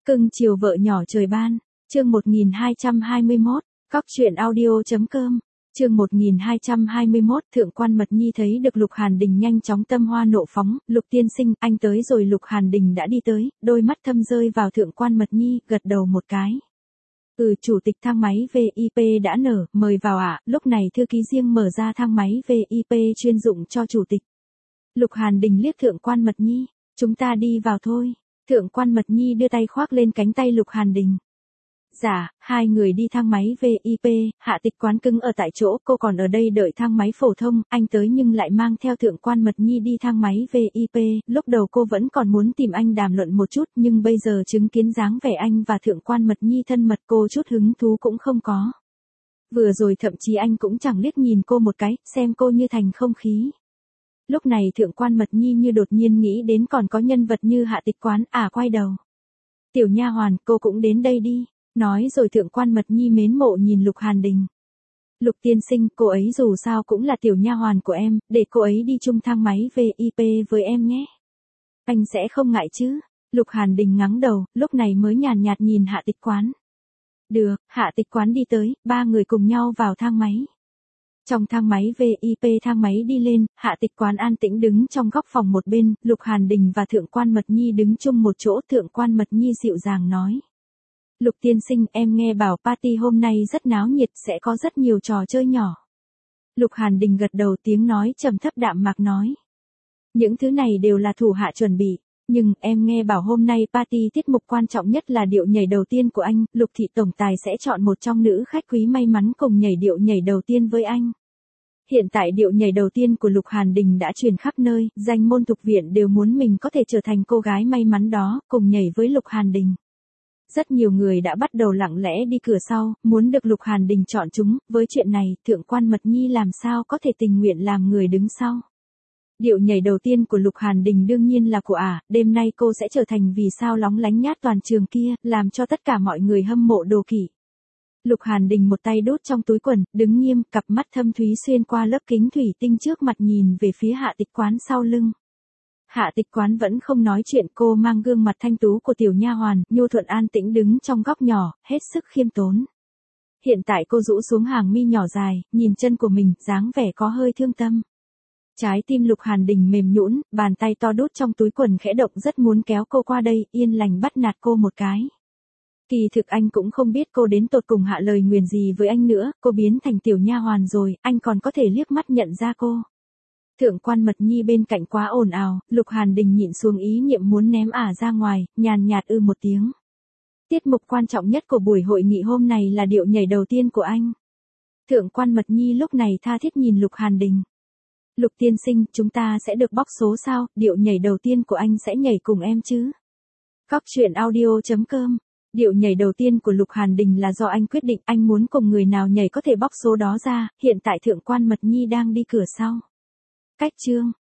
Cưng chiều vợ nhỏ trời ban, chương 1221, Cóc truyện audio.com, chương 1221 Thượng quan Mật Nhi thấy được Lục Hàn Đình nhanh chóng tâm hoa nộ phóng, Lục tiên sinh, anh tới rồi. Lục Hàn Đình đã đi tới, đôi mắt thâm rơi vào Thượng quan Mật Nhi, gật đầu một cái. Chủ tịch thang máy VIP đã nở, mời vào ạ. Lúc này thư ký riêng mở ra thang máy VIP chuyên dụng cho chủ tịch. Lục Hàn Đình liếc Thượng quan Mật Nhi, chúng ta đi vào thôi. Thượng quan Mật Nhi đưa tay khoác lên cánh tay Lục Hàn Đình. Dạ, hai người đi thang máy VIP, Hạ Tịch Quán cứng ở tại chỗ, cô còn ở đây đợi thang máy phổ thông, anh tới nhưng lại mang theo Thượng quan Mật Nhi đi thang máy VIP, lúc đầu cô vẫn còn muốn tìm anh đàm luận một chút nhưng bây giờ chứng kiến dáng vẻ anh và Thượng quan Mật Nhi thân mật cô chút hứng thú cũng không có. Vừa rồi thậm chí anh cũng chẳng liếc nhìn cô một cái, xem cô như thành không khí. Lúc này Thượng quan Mật Nhi như đột nhiên nghĩ đến còn có nhân vật như Hạ Tịch Quán, quay đầu. Tiểu nha hoàn, cô cũng đến đây đi. Nói rồi Thượng quan Mật Nhi mến mộ nhìn Lục Hàn Đình. Lục tiên sinh, cô ấy dù sao cũng là tiểu nha hoàn của em, để cô ấy đi chung thang máy VIP với em nhé. Anh sẽ không ngại chứ? Lục Hàn Đình ngắng đầu, lúc này mới nhàn nhạt nhìn Hạ Tịch Quán. Được, Hạ Tịch Quán đi tới, ba người cùng nhau vào thang máy. Trong thang máy VIP thang máy đi lên, Hạ Tịch Quán an tĩnh đứng trong góc phòng một bên, Lục Hàn Đình và Thượng quan Mật Nhi đứng chung một chỗ. Thượng quan Mật Nhi dịu dàng nói. Lục tiên sinh, em nghe bảo party hôm nay rất náo nhiệt, sẽ có rất nhiều trò chơi nhỏ. Lục Hàn Đình gật đầu, tiếng nói trầm thấp đạm mạc nói. Những thứ này đều là thủ hạ chuẩn bị, nhưng em nghe bảo hôm nay party tiết mục quan trọng nhất là điệu nhảy đầu tiên của anh, Lục thị tổng tài sẽ chọn một trong nữ khách quý may mắn cùng nhảy điệu nhảy đầu tiên với anh. Hiện tại điệu nhảy đầu tiên của Lục Hàn Đình đã truyền khắp nơi, danh môn thuộc viện đều muốn mình có thể trở thành cô gái may mắn đó, cùng nhảy với Lục Hàn Đình. Rất nhiều người đã bắt đầu lặng lẽ đi cửa sau, muốn được Lục Hàn Đình chọn chúng, với chuyện này, Thượng quan Mật Nhi làm sao có thể tình nguyện làm người đứng sau. Điệu nhảy đầu tiên của Lục Hàn Đình đương nhiên là của đêm nay cô sẽ trở thành vì sao lóng lánh nhát toàn trường kia, làm cho tất cả mọi người hâm mộ đố kỵ. Lục Hàn Đình một tay đút trong túi quần, đứng nghiêm, cặp mắt thâm thúy xuyên qua lớp kính thủy tinh trước mặt nhìn về phía Hạ Tịch Quán sau lưng. Hạ Tịch Quán vẫn không nói chuyện, cô mang gương mặt thanh tú của tiểu nha hoàn, nhu thuận an tĩnh đứng trong góc nhỏ, hết sức khiêm tốn. Hiện tại cô rũ xuống hàng mi nhỏ dài, nhìn chân của mình, dáng vẻ có hơi thương tâm. Trái tim Lục Hàn Đình mềm nhũn, bàn tay to đút trong túi quần khẽ động, rất muốn kéo cô qua đây, yên lành bắt nạt cô một cái. Kỳ thực anh cũng không biết cô đến tột cùng hạ lời nguyền gì với anh nữa, cô biến thành tiểu nha hoàn rồi, anh còn có thể liếc mắt nhận ra cô. Thượng quan Mật Nhi bên cạnh quá ồn ào, Lục Hàn Đình nhịn xuống ý niệm muốn ném ra ngoài, nhàn nhạt một tiếng. Tiết mục quan trọng nhất của buổi hội nghị hôm này là điệu nhảy đầu tiên của anh. Thượng quan Mật Nhi lúc này tha thiết nhìn Lục Hàn Đình. Lục tiên sinh, chúng ta sẽ được bóc số sao, điệu nhảy đầu tiên của anh sẽ nhảy cùng em chứ? Cóc truyện audio.com. Điệu nhảy đầu tiên của Lục Hàn Đình là do anh quyết định, anh muốn cùng người nào nhảy có thể bóc số đó ra, hiện tại Thượng quan Mật Nhi đang đi cửa sau. Cách chương